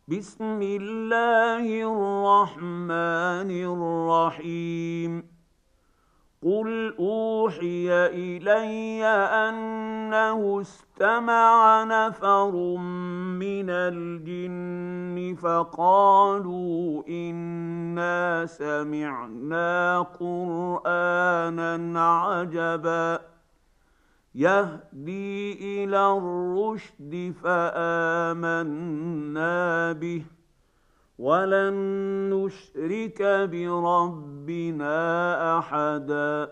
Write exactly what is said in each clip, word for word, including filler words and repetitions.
بسم الله الرحمن الرحيم. قل أوحي إلي أنه استمع نفر من الجن فقالوا إنا سمعنا قرآنا عجبا يهدي إلى الرشد فآمنا به ولن نشرك بربنا أحدا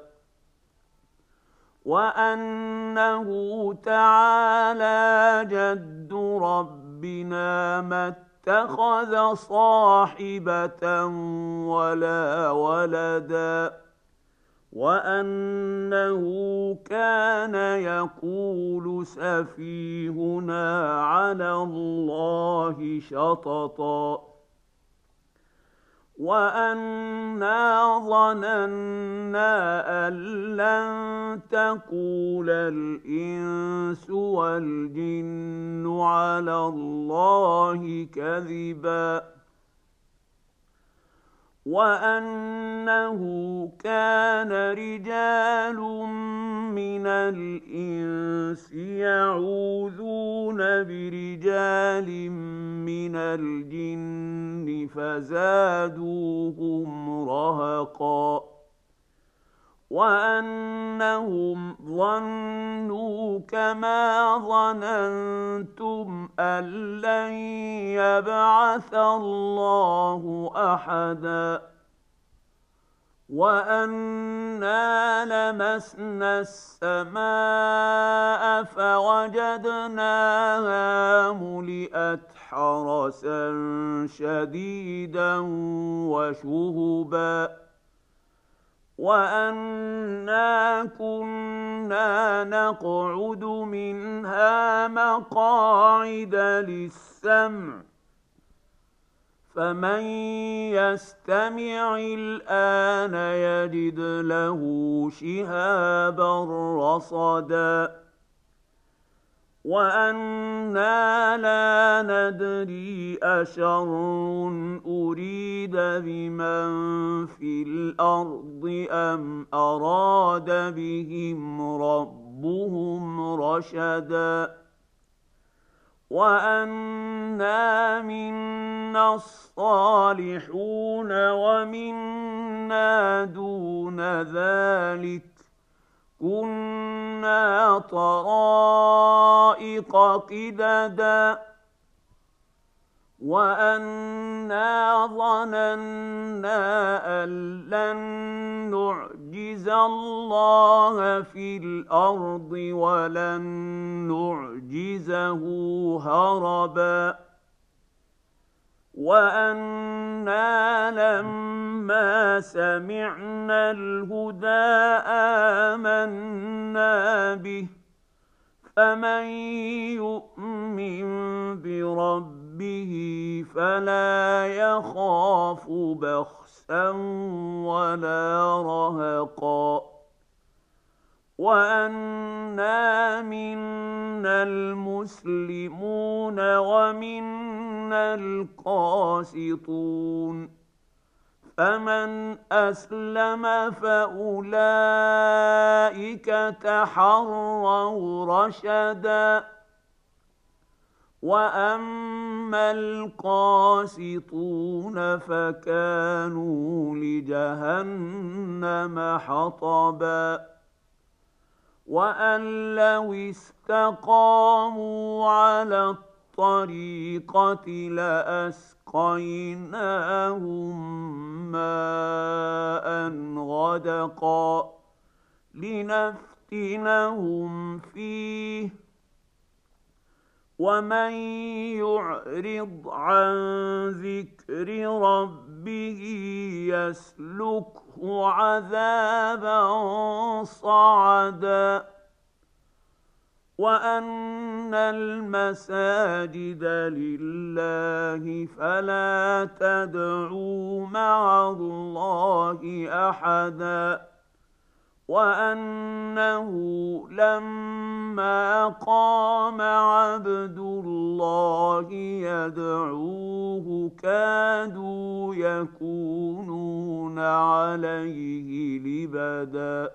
وأنه تعالى جد ربنا ما اتخذ صاحبة ولا ولدا وأنه كان يقول سفيهنا على الله شططا وأنا ظننا أن لن تقول الإنس والجن على الله كذبا وأنه كان رجال من الإنس يعوذون برجال من الجن فزادوهم رهقا وأنهم ظنوا كما ظننتم أن لن يبعث الله أحدا وأنا لمسنا السماء فوجدناها ملئت حرسا شديدا وشهبا وأنا كنا نقعد منها مقاعد للسمع فمن يستمع الآن يجد له شهابا رصدا وأنا لا ندري أشر أريد بمن في الأرض أم أراد بهم ربهم رشدا وأنا منا الصالحون ومنا دون ذلك كنا طرائق قددا وأنا ظننا أن لن نعجز الله في الأرض ولن نعجزه هربا وأنا لما سمعنا الهدى آمنا به فمن يؤمن بربه فلا يخاف بخسا ولا رهقا وأنا منا المسلمون ومنا القاسطون فمن أسلم فأولئك تحروا رشدا وأما القاسطون فكانوا لجهنم حطبا وأن لو استقاموا على الطريقة لأسقيناهم ماء غدقا لنفتنهم فيه ومن يعرض عن ذكر ربه يسلكه عذابا صعدا وأن المساجد لله فلا تدعوا مع الله أحدا وأنه لما قام عبد الله يدعوه كادوا يكونون عليه لبدا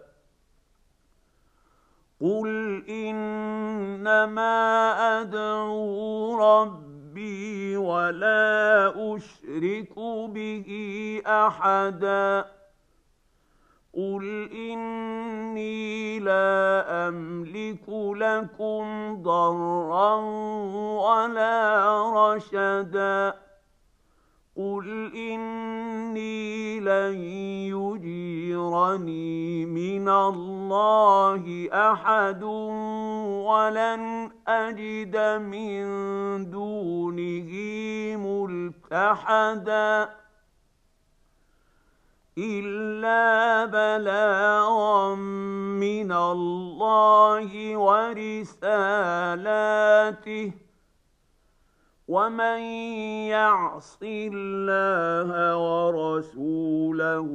قل إنما أدعو ربي ولا أشرك به أحدا قل إني لا أملك لكم ضرا ولا رشدا قل إني لن يجيرني من الله أحد ولن أجد من دونه ملتحدا إلا بلاغا من الله ورسالاته ومن يعص الله ورسوله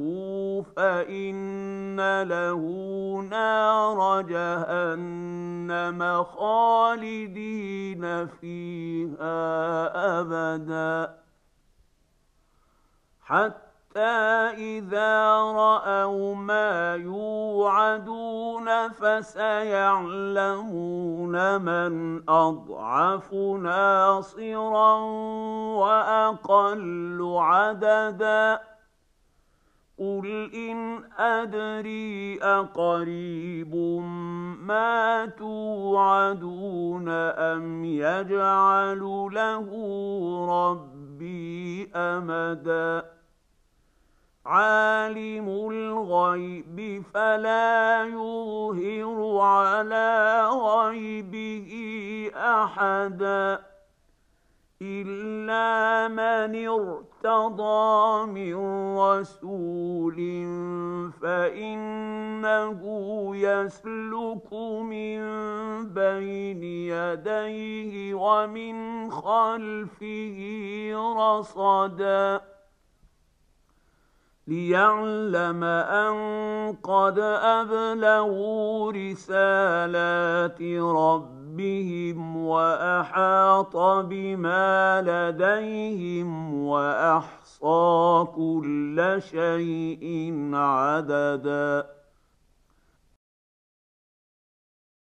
فإن له نار جهنم خالدين فيها أبدا حتى إذا رأوا ما يوعدون فسيعلمون من أضعف ناصرا وأقل عددا قل إن أدري أقريب ما توعدون أم يجعل له ربي أمدا عالم الغيب فلا يظهر على غيبه أحدا إلا من ارتضى من رسول فإنه يسلك من بين يديه ومن خلفه رصدا ليعلم أن قد أبلغوا رسالات ربهم وأحاط بما لديهم وأحصى كل شيء عددا